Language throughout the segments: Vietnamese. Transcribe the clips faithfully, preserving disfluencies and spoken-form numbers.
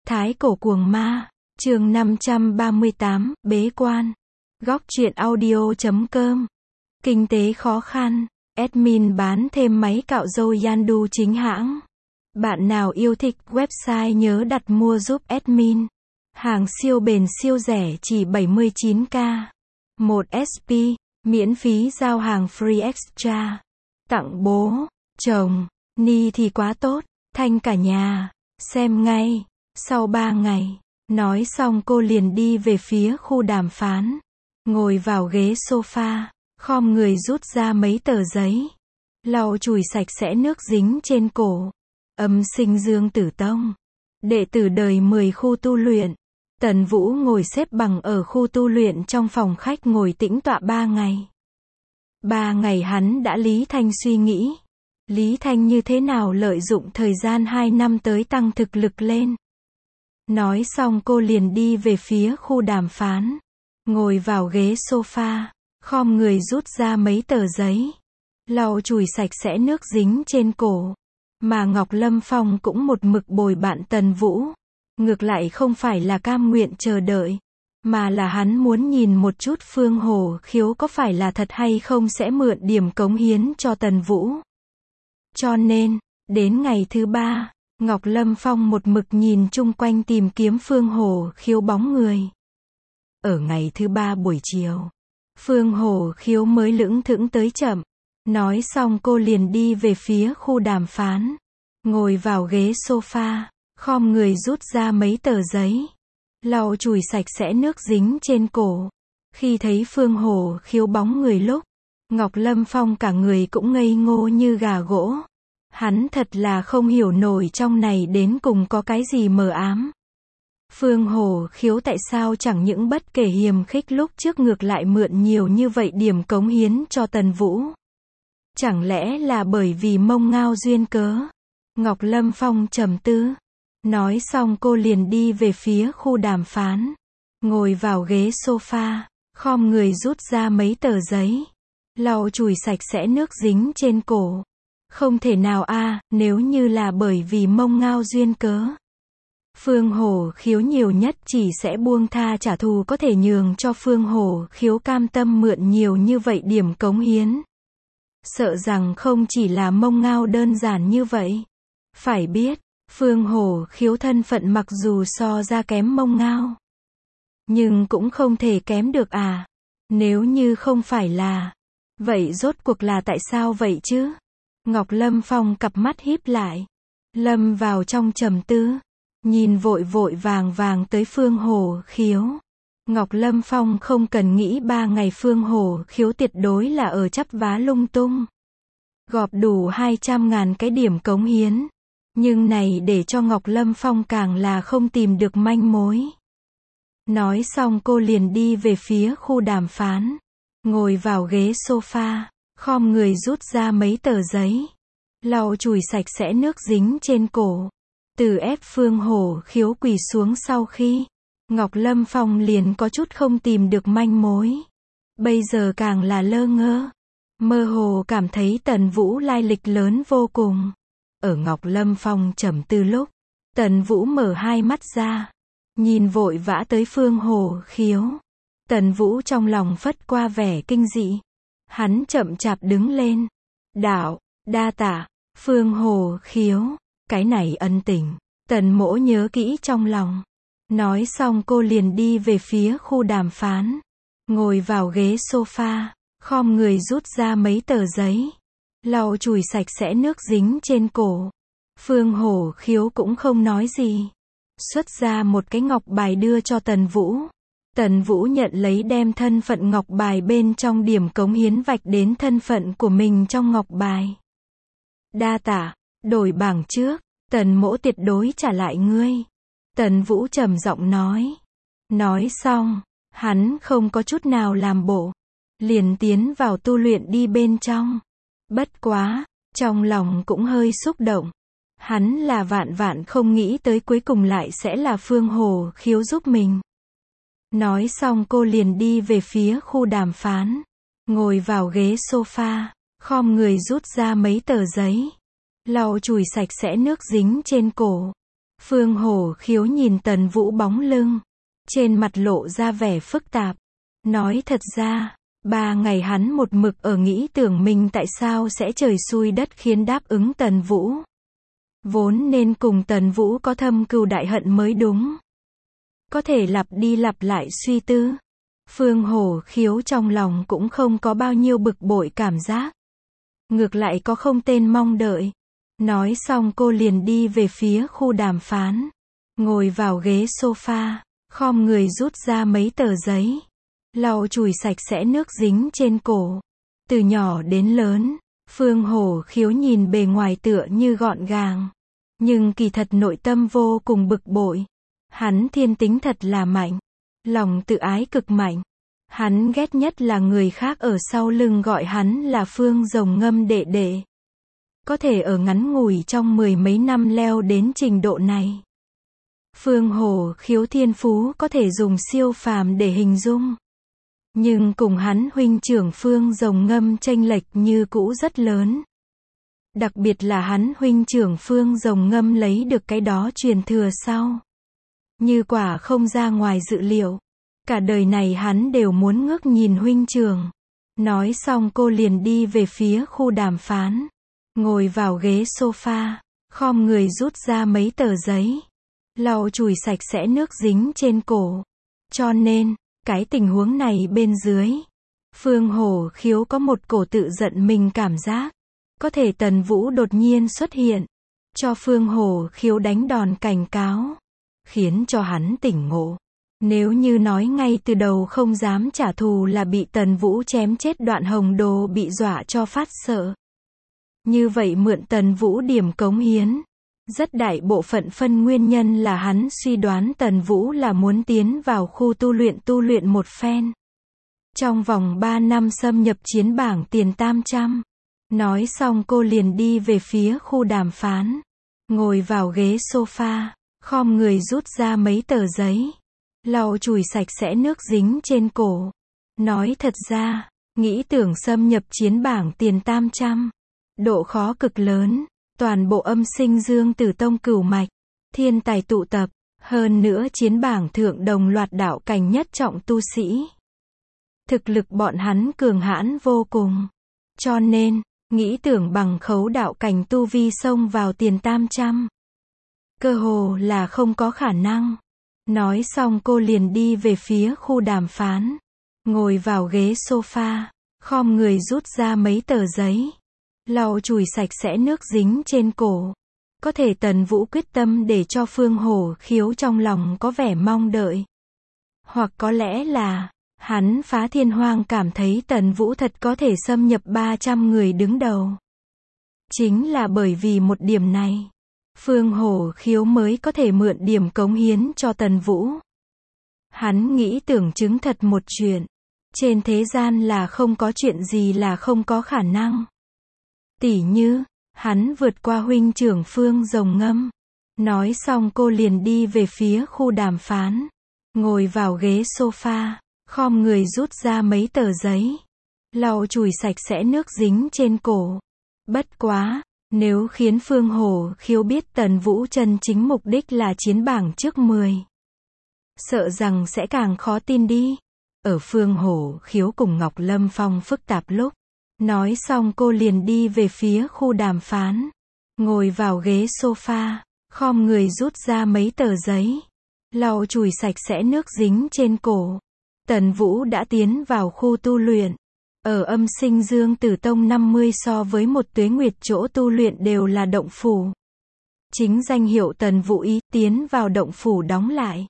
Thái cổ cuồng ma, chương năm trăm ba mươi tám, bế quan. Góc truyện audio chấm com. Kinh tế khó khăn, admin bán thêm máy cạo râu Yandu chính hãng. Bạn nào yêu thích website nhớ đặt mua giúp admin. Hàng siêu bền siêu rẻ chỉ bảy mươi chín k. một ét pê, miễn phí giao hàng free extra. Tặng bố, chồng, ni thì quá tốt, thanh cả nhà. Xem ngay. Sau ba ngày, nói xong cô liền đi về phía khu đàm phán. Ngồi vào ghế sofa, khom người rút ra mấy tờ giấy. Lau chùi sạch sẽ nước dính trên cổ. Âm sinh Dương Tử Tông. Đệ tử đời mười khu tu luyện. Tần Vũ ngồi xếp bằng ở khu tu luyện trong phòng khách ngồi tĩnh tọa ba ngày. Ba ngày hắn đã Lý Thanh suy nghĩ. Lý Thanh như thế nào lợi dụng thời gian hai năm tới tăng thực lực lên. Nói xong cô liền đi về phía khu đàm phán. Ngồi vào ghế sofa, khom người rút ra mấy tờ giấy. Lau chùi sạch sẽ nước dính trên cổ. Mà Ngọc Lâm Phong cũng một mực bồi bạn Tần Vũ. Ngược lại không phải là cam nguyện chờ đợi, mà là hắn muốn nhìn một chút Phương Hổ Khiếu có phải là thật hay không sẽ mượn điểm cống hiến cho Tần Vũ. Cho nên, đến ngày thứ ba, Ngọc Lâm Phong một mực nhìn chung quanh tìm kiếm Phương Hổ Khiếu bóng người. Ở ngày thứ ba buổi chiều, Phương Hổ Khiếu mới lững thững tới chậm. Nói xong cô liền đi về phía khu đàm phán. Ngồi vào ghế sofa, khom người rút ra mấy tờ giấy. Lau chùi sạch sẽ nước dính trên cổ. Khi thấy Phương Hổ Khiếu bóng người lúc, Ngọc Lâm Phong cả người cũng ngây ngô như gà gỗ. Hắn thật là không hiểu nổi trong này đến cùng có cái gì mờ ám. Phương Hổ Khiếu tại sao chẳng những bất kể hiềm khích lúc trước ngược lại mượn nhiều như vậy điểm cống hiến cho Tần Vũ. Chẳng lẽ là bởi vì mông ngao duyên cớ? Ngọc Lâm Phong trầm tư. Nói xong cô liền đi về phía khu đàm phán. Ngồi vào ghế sofa, khom người rút ra mấy tờ giấy. Lau chùi sạch sẽ nước dính trên cổ. Không thể nào a, à, nếu như là bởi vì mông ngao duyên cớ. Phương Hổ Khiếu nhiều nhất chỉ sẽ buông tha trả thù có thể nhường cho Phương Hổ Khiếu cam tâm mượn nhiều như vậy điểm cống hiến. Sợ rằng không chỉ là mông ngao đơn giản như vậy. Phải biết, Phương Hổ Khiếu thân phận mặc dù so ra kém mông ngao, nhưng cũng không thể kém được à. Nếu như không phải là, vậy rốt cuộc là tại sao vậy chứ? Ngọc Lâm Phong cặp mắt híp lại, lâm vào trong trầm tư, nhìn vội vội vàng vàng tới Phương Hổ Khiếu. Ngọc Lâm Phong không cần nghĩ ba ngày Phương Hổ Khiếu tuyệt đối là ở chắp vá lung tung. Gọp đủ hai trăm ngàn cái điểm cống hiến. Nhưng này để cho Ngọc Lâm Phong càng là không tìm được manh mối. Nói xong cô liền đi về phía khu đàm phán. Ngồi vào ghế sofa, khom người rút ra mấy tờ giấy. Lau chùi sạch sẽ nước dính trên cổ. Từ ép Phương Hổ Khiếu quỳ xuống sau khi, Ngọc Lâm Phong liền có chút không tìm được manh mối. Bây giờ càng là lơ ngơ. Mơ hồ cảm thấy Tần Vũ lai lịch lớn vô cùng. Ở Ngọc Lâm Phong trầm tư lúc, Tần Vũ mở hai mắt ra, nhìn vội vã tới Phương Hổ Khiếu. Tần Vũ trong lòng phất qua vẻ kinh dị. Hắn chậm chạp đứng lên. Đạo, đa tạ, Phương Hổ Khiếu, cái này ân tình, Tần mỗ nhớ kỹ trong lòng. Nói xong cô liền đi về phía khu đàm phán. Ngồi vào ghế sofa, khom người rút ra mấy tờ giấy. Lau chùi sạch sẽ nước dính trên cổ. Phương Hổ Khiếu cũng không nói gì. Xuất ra một cái ngọc bài đưa cho Tần Vũ. Tần Vũ nhận lấy đem thân phận ngọc bài bên trong điểm cống hiến vạch đến thân phận của mình trong ngọc bài. Đa tạ, đổi bảng trước, Tần mỗ tuyệt đối trả lại ngươi. Tần Vũ trầm giọng nói. Nói xong, hắn không có chút nào làm bộ. Liền tiến vào tu luyện đi bên trong. Bất quá, trong lòng cũng hơi xúc động. Hắn là vạn vạn không nghĩ tới cuối cùng lại sẽ là Phương Hổ Khiếu giúp mình. Nói xong cô liền đi về phía khu đàm phán. Ngồi vào ghế sofa, khom người rút ra mấy tờ giấy. Lau chùi sạch sẽ nước dính trên cổ. Phương Hổ Khiếu nhìn Tần Vũ bóng lưng, trên mặt lộ ra vẻ phức tạp. Nói thật ra, ba ngày hắn một mực ở nghĩ tưởng mình tại sao sẽ trời xui đất khiến đáp ứng Tần Vũ. Vốn nên cùng Tần Vũ có thâm cừu đại hận mới đúng. Có thể lặp đi lặp lại suy tư. Phương Hổ Khiếu trong lòng cũng không có bao nhiêu bực bội cảm giác. Ngược lại có không tên mong đợi. Nói xong cô liền đi về phía khu đàm phán. Ngồi vào ghế sofa, khom người rút ra mấy tờ giấy. Lau chùi sạch sẽ nước dính trên cổ. Từ nhỏ đến lớn, Phương Hổ Khiếu nhìn bề ngoài tựa như gọn gàng. Nhưng kỳ thật nội tâm vô cùng bực bội. Hắn thiên tính thật là mạnh. Lòng tự ái cực mạnh. Hắn ghét nhất là người khác ở sau lưng gọi hắn là Phương Rồng Ngâm đệ đệ. Có thể ở ngắn ngủi trong mười mấy năm leo đến trình độ này. Phương Hổ Khiếu thiên phú có thể dùng siêu phàm để hình dung. Nhưng cùng hắn huynh trưởng Phương Rồng Ngâm chênh lệch như cũ rất lớn. Đặc biệt là hắn huynh trưởng Phương Rồng Ngâm lấy được cái đó truyền thừa sau. Như quả không ra ngoài dự liệu. Cả đời này hắn đều muốn ngước nhìn huynh trưởng. Nói xong cô liền đi về phía khu đàm phán. Ngồi vào ghế sofa, khom người rút ra mấy tờ giấy. Lau chùi sạch sẽ nước dính trên cổ. Cho nên, cái tình huống này bên dưới. Phương Hổ Khiếu có một cổ tự giận mình cảm giác. Có thể Tần Vũ đột nhiên xuất hiện. Cho Phương Hổ Khiếu đánh đòn cảnh cáo. Khiến cho hắn tỉnh ngộ. Nếu như nói ngay từ đầu không dám trả thù là bị Tần Vũ chém chết Đoạn Hồng Đồ bị dọa cho phát sợ. Như vậy mượn Tần Vũ điểm cống hiến. Rất đại bộ phận phân nguyên nhân là hắn suy đoán Tần Vũ là muốn tiến vào khu tu luyện tu luyện một phen. Trong vòng ba năm xâm nhập chiến bảng tiền tam trăm. Nói xong cô liền đi về phía khu đàm phán. Ngồi vào ghế sofa, khom người rút ra mấy tờ giấy. Lau chùi sạch sẽ nước dính trên cổ. Nói thật ra, nghĩ tưởng xâm nhập chiến bảng tiền tam trăm. Độ khó cực lớn, toàn bộ âm sinh dương tử tông cửu mạch. Thiên tài tụ tập, hơn nữa chiến bảng thượng đồng loạt đạo cảnh nhất trọng tu sĩ. Thực lực bọn hắn cường hãn vô cùng. Cho nên, nghĩ tưởng bằng khấu đạo cảnh tu vi xông vào tiền tam trăm. Cơ hồ là không có khả năng. Nói xong cô liền đi về phía khu đàm phán. Ngồi vào ghế sofa, khom người rút ra mấy tờ giấy. Lau chùi sạch sẽ nước dính trên cổ. Có thể Tần Vũ quyết tâm để cho Phương Hổ Khiếu trong lòng có vẻ mong đợi. Hoặc có lẽ là, hắn phá thiên hoang cảm thấy Tần Vũ thật có thể xâm nhập ba trăm người đứng đầu. Chính là bởi vì một điểm này. Phương Hổ Khiếu mới có thể mượn điểm cống hiến cho Tần Vũ. Hắn nghĩ tưởng chứng thật một chuyện. Trên thế gian là không có chuyện gì là không có khả năng. Tỉ như, hắn vượt qua huynh trưởng Phương Rồng Ngâm. Nói xong cô liền đi về phía khu đàm phán. Ngồi vào ghế sofa, khom người rút ra mấy tờ giấy. Lau chùi sạch sẽ nước dính trên cổ. Bất quá, nếu khiến Phương Hổ Khiếu biết Tần Vũ chân chính mục đích là chiến bảng trước mười. Sợ rằng sẽ càng khó tin đi. Ở Phương Hổ Khiếu cùng Ngọc Lâm Phong phức tạp lúc. Nói xong cô liền đi về phía khu đàm phán. Ngồi vào ghế sofa, khom người rút ra mấy tờ giấy. Lau chùi sạch sẽ nước dính trên cổ. Tần Vũ đã tiến vào khu tu luyện. Ở âm sinh dương tử tông năm mươi so với một tuế nguyệt chỗ tu luyện đều là động phủ. Chính danh hiệu Tần Vũ ý tiến vào động phủ đóng lại.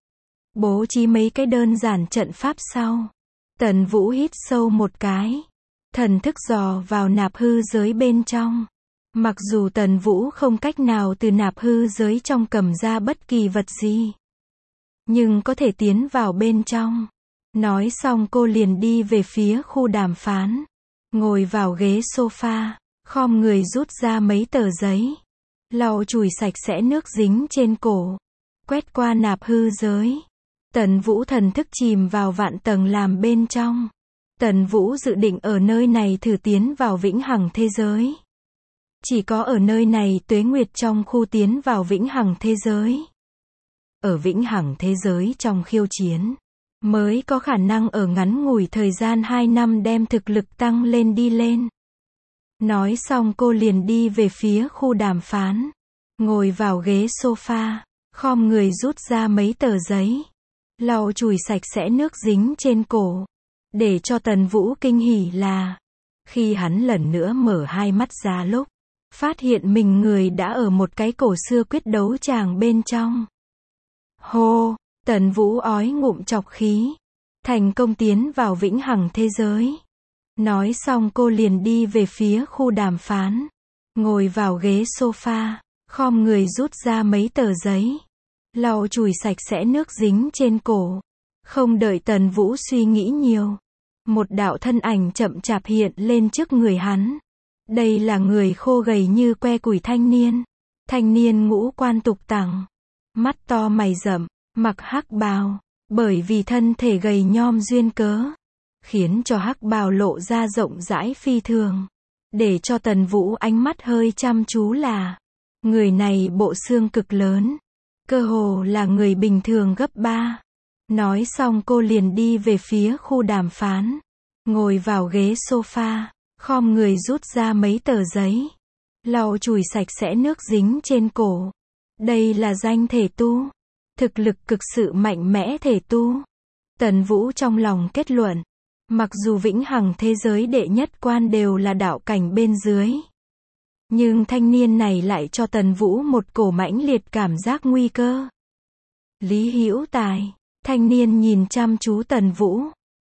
Bố trí mấy cái đơn giản trận pháp sau. Tần Vũ hít sâu một cái. Thần thức dò vào nạp hư giới bên trong. Mặc dù Tần Vũ không cách nào từ nạp hư giới trong cầm ra bất kỳ vật gì. Nhưng có thể tiến vào bên trong. Nói xong cô liền đi về phía khu đàm phán. Ngồi vào ghế sofa, khom người rút ra mấy tờ giấy. Lau chùi sạch sẽ nước dính trên cổ. Quét qua nạp hư giới. Tần Vũ thần thức chìm vào vạn tầng làm bên trong. Tần Vũ dự định ở nơi này thử tiến vào vĩnh hằng thế giới. Chỉ có ở nơi này tuế nguyệt trong khu tiến vào vĩnh hằng thế giới. Ở vĩnh hằng thế giới trong khiêu chiến, mới có khả năng ở ngắn ngủi thời gian hai năm đem thực lực tăng lên đi lên. Nói xong cô liền đi về phía khu đàm phán. Ngồi vào ghế sofa, khom người rút ra mấy tờ giấy. Lau chùi sạch sẽ nước dính trên cổ. Để cho Tần Vũ kinh hỉ là, khi hắn lần nữa mở hai mắt ra lúc, phát hiện mình người đã ở một cái cổ xưa quyết đấu tràng bên trong. Hô, Tần Vũ ói ngụm chọc khí. Thành công tiến vào vĩnh hằng thế giới. Nói xong cô liền đi về phía khu đàm phán. Ngồi vào ghế sofa, khom người rút ra mấy tờ giấy. Lau chùi sạch sẽ nước dính trên cổ. Không đợi Tần Vũ suy nghĩ nhiều. Một đạo thân ảnh chậm chạp hiện lên trước người hắn. Đây là người khô gầy như que củi thanh niên. Thanh niên ngũ quan tục tẳng. Mắt to mày rậm, mặc hắc bào. Bởi vì thân thể gầy nhom duyên cớ, khiến cho hắc bào lộ ra rộng rãi phi thường. Để cho Tần Vũ ánh mắt hơi chăm chú là, người này bộ xương cực lớn. Cơ hồ là người bình thường gấp ba. Nói xong cô liền đi về phía khu đàm phán. Ngồi vào ghế sofa, khom người rút ra mấy tờ giấy. Lau chùi sạch sẽ nước dính trên cổ. Đây là danh thể tu. Thực lực cực sự mạnh mẽ thể tu. Tần Vũ trong lòng kết luận. Mặc dù vĩnh hằng thế giới đệ nhất quan đều là đạo cảnh bên dưới. Nhưng thanh niên này lại cho Tần Vũ một cổ mãnh liệt cảm giác nguy cơ. Lý Hữu Tài. Thanh niên nhìn chăm chú Tần Vũ.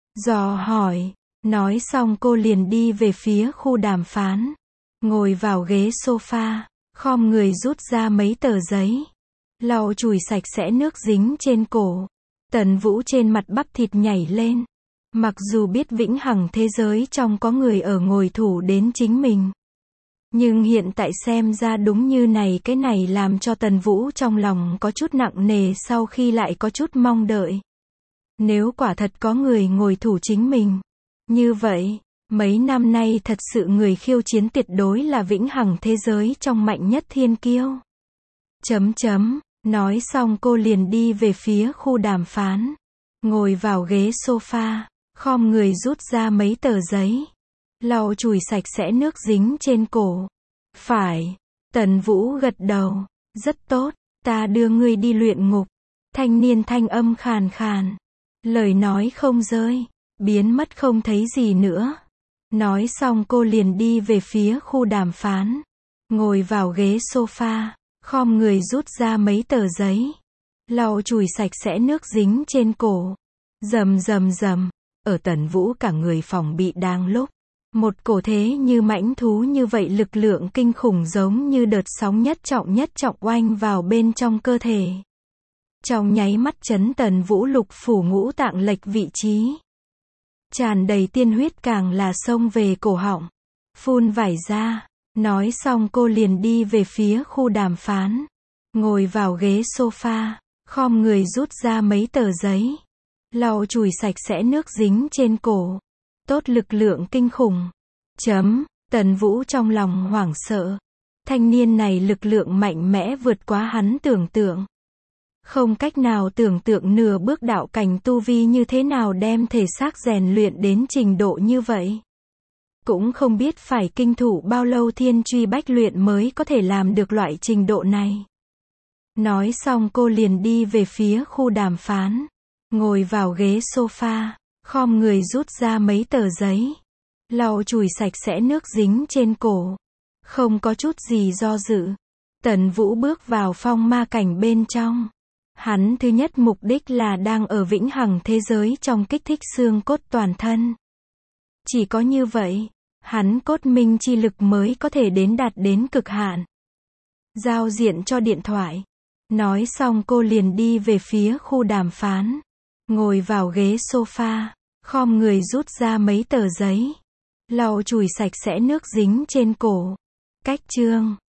Dò hỏi. Nói xong cô liền đi về phía khu đàm phán. Ngồi vào ghế sofa. Khom người rút ra mấy tờ giấy. Lau chùi sạch sẽ nước dính trên cổ. Tần Vũ trên mặt bắp thịt nhảy lên. Mặc dù biết vĩnh hằng thế giới trong có người ở ngồi thủ đến chính mình. Nhưng hiện tại xem ra đúng như này, cái này làm cho Tần Vũ trong lòng có chút nặng nề, sau khi lại có chút mong đợi. Nếu quả thật có người ngồi thủ chính mình. Như vậy, mấy năm nay thật sự người khiêu chiến tuyệt đối là vĩnh hằng thế giới trong mạnh nhất thiên kiêu. Chấm chấm. Nói xong cô liền đi về phía khu đàm phán. Ngồi vào ghế sofa, khom người rút ra mấy tờ giấy. Lau chùi sạch sẽ nước dính trên cổ. Phải. Tần Vũ gật đầu. Rất tốt, ta đưa ngươi đi luyện ngục. Thanh niên thanh âm khàn khàn. Lời nói không rơi, biến mất không thấy gì nữa. Nói xong cô liền đi về phía khu đàm phán. Ngồi vào ghế sofa. Khom người rút ra mấy tờ giấy. Lau chùi sạch sẽ nước dính trên cổ. Rầm rầm rầm. Ở Tần Vũ cả người phòng bị đang lúc. Một cổ thế như mãnh thú như vậy lực lượng kinh khủng giống như đợt sóng nhất trọng nhất trọng oanh vào bên trong cơ thể. Trong nháy mắt chấn Tần Vũ lục phủ ngũ tạng lệch vị trí. Tràn đầy tiên huyết càng là xông về cổ họng. Phun vải ra. Nói xong cô liền đi về phía khu đàm phán. Ngồi vào ghế sofa. Khom người rút ra mấy tờ giấy. Lau chùi sạch sẽ nước dính trên cổ. Tốt lực lượng kinh khủng. Chấm. Tần Vũ trong lòng hoảng sợ. Thanh niên này lực lượng mạnh mẽ vượt quá hắn tưởng tượng. Không cách nào tưởng tượng nửa bước đạo cảnh tu vi như thế nào đem thể xác rèn luyện đến trình độ như vậy. Cũng không biết phải kinh thủ bao lâu thiên truy bách luyện mới có thể làm được loại trình độ này. Nói xong cô liền đi về phía khu đàm phán. Ngồi vào ghế sofa. Khom người rút ra mấy tờ giấy. Lau chùi sạch sẽ nước dính trên cổ. Không có chút gì do dự. Tần Vũ bước vào phong ma cảnh bên trong. Hắn thứ nhất mục đích là đang ở vĩnh hằng thế giới trong kích thích xương cốt toàn thân. Chỉ có như vậy, hắn cốt minh chi lực mới có thể đến đạt đến cực hạn. Giao diện cho điện thoại. Nói xong cô liền đi về phía khu đàm phán. Ngồi vào ghế sofa. Khom người rút ra mấy tờ giấy. Lau chùi sạch sẽ nước dính trên cổ. Cách chương.